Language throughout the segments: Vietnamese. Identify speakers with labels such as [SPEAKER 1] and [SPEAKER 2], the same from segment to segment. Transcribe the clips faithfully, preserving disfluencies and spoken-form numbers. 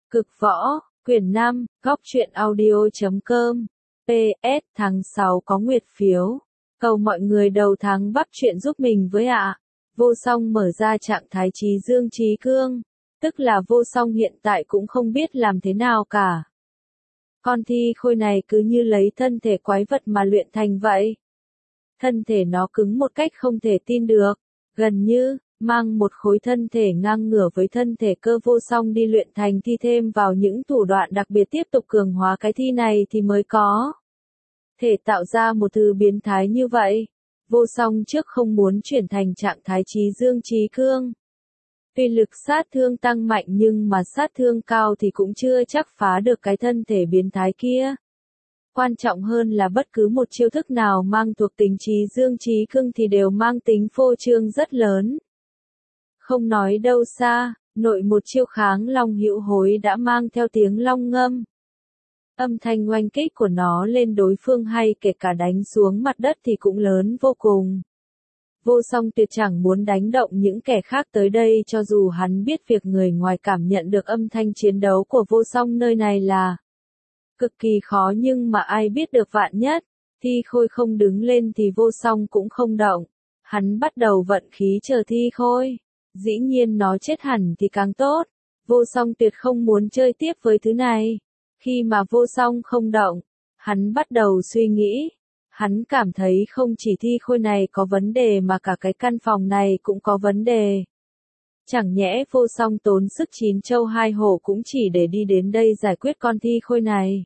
[SPEAKER 1] Cực võ, quyển năm, góc truyện audio.com, pê ét tháng sáu có nguyệt phiếu. Cầu mọi người đầu tháng bắt chuyện giúp mình với ạ. Vô song mở ra trạng thái trí dương trí cương. Tức là vô song hiện tại cũng không biết làm thế nào cả. Con thi khôi này cứ như lấy thân thể quái vật mà luyện thành vậy. Thân thể nó cứng một cách không thể tin được. Gần như, mang một khối thân thể ngang ngửa với thân thể cơ vô song đi luyện thành thi thêm vào những thủ đoạn đặc biệt tiếp tục cường hóa cái thi này thì mới có thể tạo ra một thứ biến thái như vậy. Vô song trước không muốn chuyển thành trạng thái trí dương trí cương. Tuy lực sát thương tăng mạnh nhưng mà sát thương cao thì cũng chưa chắc phá được cái thân thể biến thái kia. Quan trọng hơn là bất cứ một chiêu thức nào mang thuộc tính trí dương trí cương thì đều mang tính phô trương rất lớn. Không nói đâu xa, nội một chiêu kháng long hữu hối đã mang theo tiếng long ngâm. Âm thanh oanh kích của nó lên đối phương hay kể cả đánh xuống mặt đất thì cũng lớn vô cùng. Vô song tuyệt chẳng muốn đánh động những kẻ khác tới đây cho dù hắn biết việc người ngoài cảm nhận được âm thanh chiến đấu của vô song nơi này là cực kỳ khó, nhưng mà ai biết được vạn nhất, thi khôi không đứng lên thì vô song cũng không động. Hắn bắt đầu vận khí chờ thi khôi. Dĩ nhiên nó chết hẳn thì càng tốt. Vô song tuyệt không muốn chơi tiếp với thứ này. Khi mà vô song không động, hắn bắt đầu suy nghĩ. Hắn cảm thấy không chỉ thi khôi này có vấn đề mà cả cái căn phòng này cũng có vấn đề. Chẳng nhẽ vô song tốn sức chín châu hai hổ cũng chỉ để đi đến đây giải quyết con thi khôi này.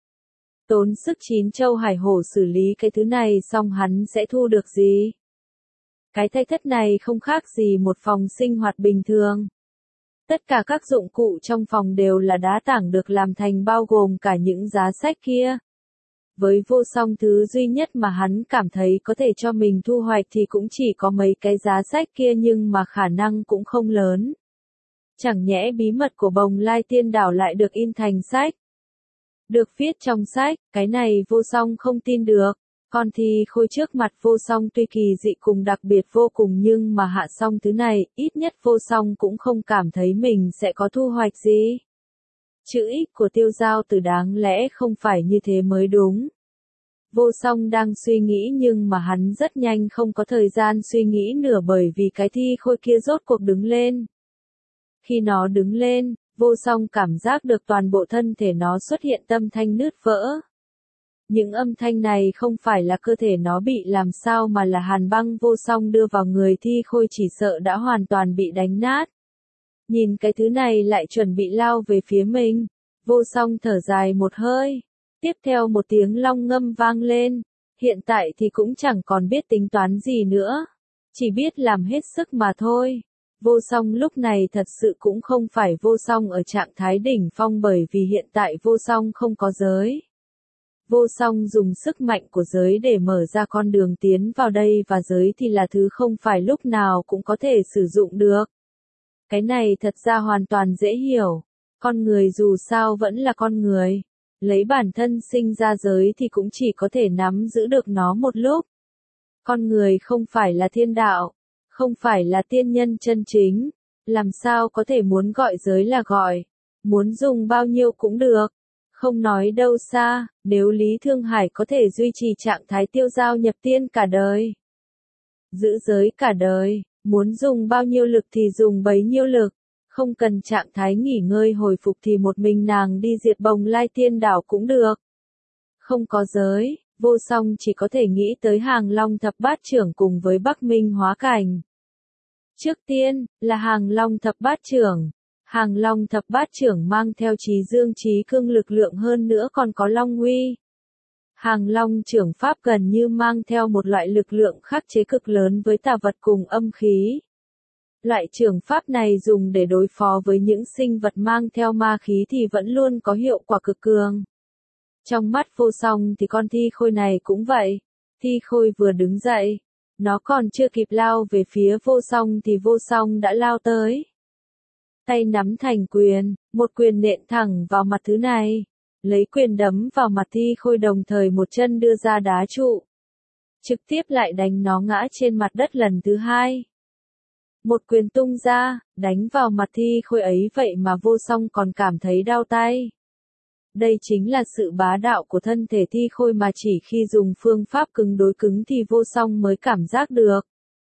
[SPEAKER 1] Tốn sức chín châu hải hổ xử lý cái thứ này xong hắn sẽ thu được gì? Cái thay thất này không khác gì một phòng sinh hoạt bình thường. Tất cả các dụng cụ trong phòng đều là đá tảng được làm thành bao gồm cả những giá sách kia. Với vô song thứ duy nhất mà hắn cảm thấy có thể cho mình thu hoạch thì cũng chỉ có mấy cái giá sách kia, nhưng mà khả năng cũng không lớn. Chẳng nhẽ bí mật của Bồng Lai Tiên Đảo lại được in thành sách? Được viết trong sách, cái này vô song không tin được. Con thi khôi trước mặt vô song tuy kỳ dị cùng đặc biệt vô cùng nhưng mà hạ xong thứ này, ít nhất vô song cũng không cảm thấy mình sẽ có thu hoạch gì. Chữ ích của Tiêu Giao Tử đáng lẽ không phải như thế mới đúng. Vô song đang suy nghĩ nhưng mà hắn rất nhanh không có thời gian suy nghĩ nữa bởi vì cái thi khôi kia rốt cuộc đứng lên. Khi nó đứng lên, vô song cảm giác được toàn bộ thân thể nó xuất hiện âm thanh nứt vỡ. Những âm thanh này không phải là cơ thể nó bị làm sao mà là hàn băng vô song đưa vào người thi khôi chỉ sợ đã hoàn toàn bị đánh nát. Nhìn cái thứ này lại chuẩn bị lao về phía mình, vô song thở dài một hơi. Tiếp theo một tiếng long ngâm vang lên, hiện tại thì cũng chẳng còn biết tính toán gì nữa, chỉ biết làm hết sức mà thôi. Vô song lúc này thật sự cũng không phải vô song ở trạng thái đỉnh phong bởi vì hiện tại vô song không có giới. Vô song dùng sức mạnh của giới để mở ra con đường tiến vào đây và giới thì là thứ không phải lúc nào cũng có thể sử dụng được. Cái này thật ra hoàn toàn dễ hiểu. Con người dù sao vẫn là con người. Lấy bản thân sinh ra giới thì cũng chỉ có thể nắm giữ được nó một lúc. Con người không phải là thiên đạo, không phải là tiên nhân chân chính. Làm sao có thể muốn gọi giới là gọi, muốn dùng bao nhiêu cũng được. Không nói đâu xa, nếu Lý Thương Hải có thể duy trì trạng thái tiêu giao nhập tiên cả đời, giữ giới cả đời, muốn dùng bao nhiêu lực thì dùng bấy nhiêu lực, không cần trạng thái nghỉ ngơi hồi phục thì một mình nàng đi diệt Bồng Lai Tiên Đảo cũng được. Không có giới, vô song chỉ có thể nghĩ tới Hàng Long Thập Bát Trưởng cùng với Bắc Minh Hóa Cảnh. Trước tiên, là Hàng Long Thập Bát Trưởng. Hàng Long Thập Bát Trưởng mang theo trí dương trí cương lực lượng, hơn nữa còn có long uy. Hàng Long Trưởng Pháp gần như mang theo một loại lực lượng khắc chế cực lớn với tà vật cùng âm khí. Loại trưởng Pháp này dùng để đối phó với những sinh vật mang theo ma khí thì vẫn luôn có hiệu quả cực cường. Trong mắt vô song thì con thi khôi này cũng vậy. Thi khôi vừa đứng dậy, nó còn chưa kịp lao về phía vô song thì vô song đã lao tới. Tay nắm thành quyền, một quyền nện thẳng vào mặt thứ này. Lấy quyền đấm vào mặt thi khôi đồng thời một chân đưa ra đá trụ. Trực tiếp lại đánh nó ngã trên mặt đất lần thứ hai. một quyền tung ra, đánh vào mặt thi khôi ấy vậy mà vô song còn cảm thấy đau tay. Đây chính là sự bá đạo của thân thể thi khôi mà chỉ khi dùng phương pháp cứng đối cứng thì vô song mới cảm giác được.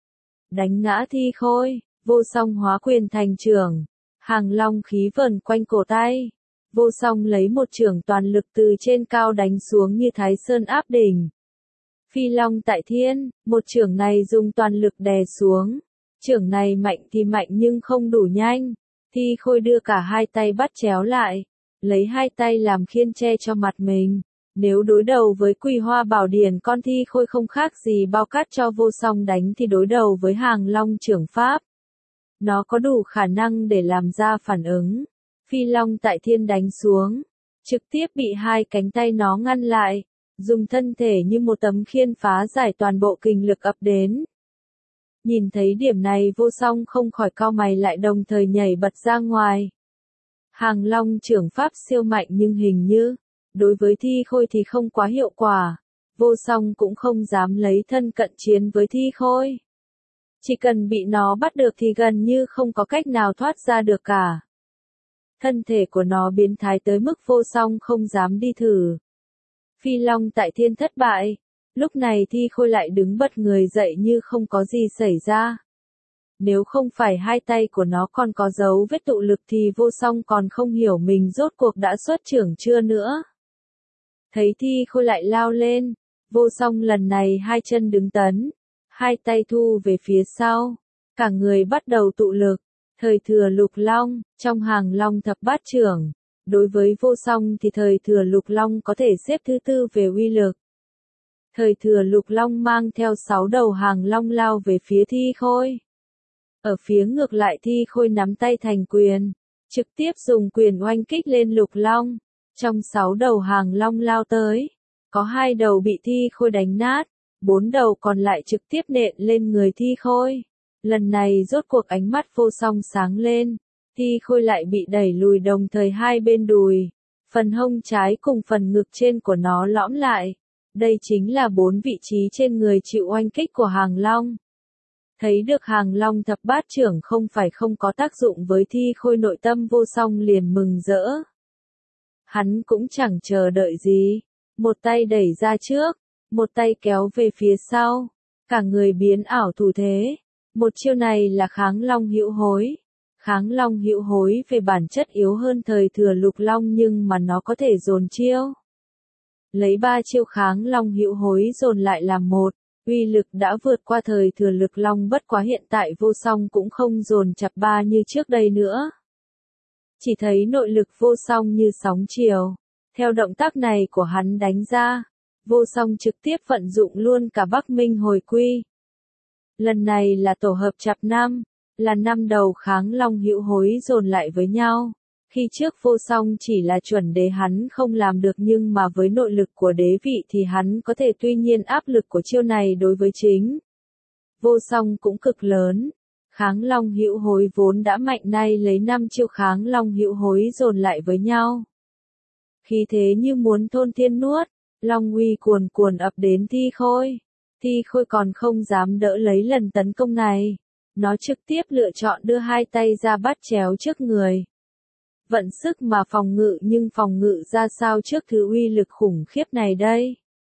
[SPEAKER 1] Đánh ngã thi khôi, vô song hóa quyền thành chưởng, hàng long khí vờn quanh cổ tay. Vô song lấy một chưởng toàn lực từ trên cao đánh xuống như Thái Sơn áp đỉnh. Phi long tại thiên, một chưởng này dùng toàn lực đè xuống. Chưởng này mạnh thì mạnh nhưng không đủ nhanh. Thi khôi đưa cả hai tay bắt chéo lại, lấy hai tay làm khiên che cho mặt mình. Nếu đối đầu với Quỳ Hoa Bảo Điển con thi khôi không khác gì bao cát cho vô song đánh thì đối đầu với hàng long chưởng pháp. Nó có đủ khả năng để làm ra phản ứng. Phi long tại thiên đánh xuống, trực tiếp bị hai cánh tay nó ngăn lại, dùng thân thể như một tấm khiên phá giải toàn bộ kình lực ập đến. Nhìn thấy điểm này vô song không khỏi cau mày lại đồng thời nhảy bật ra ngoài. Hàng long chưởng pháp siêu mạnh nhưng hình như, đối với thi khôi thì không quá hiệu quả, vô song cũng không dám lấy thân cận chiến với thi khôi. Chỉ cần bị nó bắt được thì gần như không có cách nào thoát ra được cả. Thân thể của nó biến thái tới mức vô song không dám đi thử. Phi long tại thiên thất bại, lúc này thi khôi lại đứng bật người dậy như không có gì xảy ra. Nếu không phải hai tay của nó còn có dấu vết tụ lực thì vô song còn không hiểu mình rốt cuộc đã xuất chưởng chưa nữa. Thấy thi khôi lại lao lên, vô song lần này hai chân đứng tấn, hai tay thu về phía sau, cả người bắt đầu tụ lực. Thời thừa lục long, trong hàng long thập bát chưởng, đối với vô song thì thời thừa lục long có thể xếp thứ tư về uy lực. Thời thừa lục long mang theo sáu đầu hàng long lao về phía thi khôi. Ở phía ngược lại thi khôi nắm tay thành quyền, trực tiếp dùng quyền oanh kích lên lục long. Trong sáu đầu hàng long lao tới, có hai đầu bị thi khôi đánh nát, bốn đầu còn lại trực tiếp nện lên người thi khôi. Lần này rốt cuộc ánh mắt vô song sáng lên, thi khôi lại bị đẩy lùi đồng thời hai bên đùi, phần hông trái cùng phần ngực trên của nó lõm lại. Đây chính là bốn vị trí trên người chịu oanh kích của hàng long. Thấy được hàng long thập bát chưởng không phải không có tác dụng với thi khôi, nội tâm vô song liền mừng rỡ. Hắn cũng chẳng chờ đợi gì, một tay đẩy ra trước, một tay kéo về phía sau, cả người biến ảo thủ thế. Một chiêu này là kháng long hữu hối. Kháng long hữu hối về bản chất yếu hơn thời thừa lục long nhưng mà nó có thể dồn chiêu. Lấy ba chiêu kháng long hữu hối dồn lại làm một, uy lực đã vượt qua thời thừa lục long, bất quá hiện tại vô song cũng không dồn chập ba như trước đây nữa. Chỉ thấy nội lực vô song như sóng chiều. Theo động tác này của hắn đánh ra, vô song trực tiếp vận dụng luôn cả Bắc Minh hồi quy. Lần này là tổ hợp chập năm, là năm đầu kháng long hữu hối dồn lại với nhau. Khi trước vô song chỉ là chuẩn đế hắn không làm được nhưng mà với nội lực của đế vị thì hắn có thể, tuy nhiên áp lực của chiêu này đối với chính vô song cũng cực lớn. Kháng long hữu hối vốn đã mạnh, nay lấy năm chiêu kháng long hữu hối dồn lại với nhau. Khí thế như muốn thôn thiên nuốt, long uy cuồn cuồn ập đến thi khôi. Thi khôi còn không dám đỡ lấy lần tấn công này. Nó trực tiếp lựa chọn đưa hai tay ra bắt chéo trước người. Vận sức mà phòng ngự, nhưng phòng ngự ra sao trước thứ uy lực khủng khiếp này đây?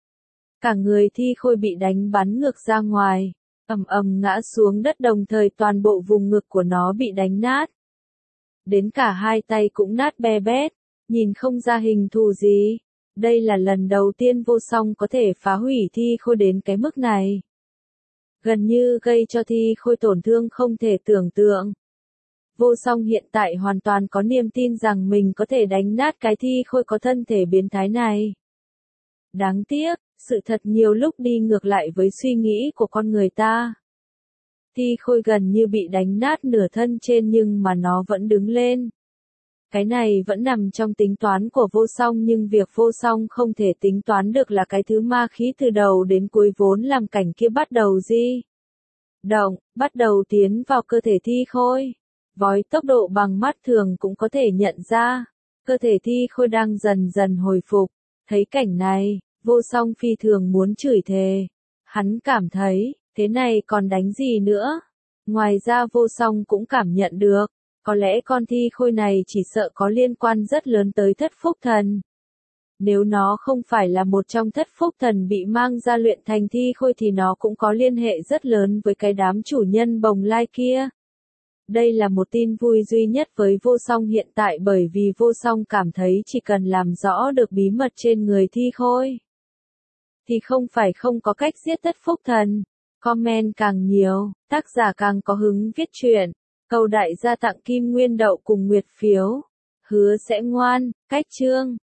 [SPEAKER 1] Cả người thi khôi bị đánh bắn ngược ra ngoài, ầm ầm ngã xuống đất, đồng thời toàn bộ vùng ngực của nó bị đánh nát. Đến cả hai tay cũng nát be bét, nhìn không ra hình thù gì. Đây là lần đầu tiên vô song có thể phá hủy thi khôi đến cái mức này. Gần như gây cho thi khôi tổn thương không thể tưởng tượng. Vô song hiện tại hoàn toàn có niềm tin rằng mình có thể đánh nát cái thi khôi có thân thể biến thái này. Đáng tiếc, sự thật nhiều lúc đi ngược lại với suy nghĩ của con người ta. Thi khôi gần như bị đánh nát nửa thân trên nhưng mà nó vẫn đứng lên. Cái này vẫn nằm trong tính toán của vô song, nhưng việc vô song không thể tính toán được là cái thứ ma khí từ đầu đến cuối vốn làm cảnh kia bắt đầu di động, bắt đầu tiến vào cơ thể thi khôi. Với tốc độ bằng mắt thường cũng có thể nhận ra, cơ thể thi khôi đang dần dần hồi phục. Thấy cảnh này, vô song phi thường muốn chửi thề. Hắn cảm thấy, thế này còn đánh gì nữa? Ngoài ra vô song cũng cảm nhận được, có lẽ con thi khôi này chỉ sợ có liên quan rất lớn tới thất phúc thần. Nếu nó không phải là một trong thất phúc thần bị mang ra luyện thành thi khôi thì nó cũng có liên hệ rất lớn với cái đám chủ nhân bồng lai kia. Đây là một tin vui duy nhất với vô song hiện tại bởi vì vô song cảm thấy chỉ cần làm rõ được bí mật trên người thi khôi, thì không phải không có cách giết thất phúc thần. Comment càng nhiều, tác giả càng có hứng viết truyện. Cầu đại gia tặng kim nguyên đậu cùng nguyệt phiếu. Hứa sẽ ngoan, cách chương.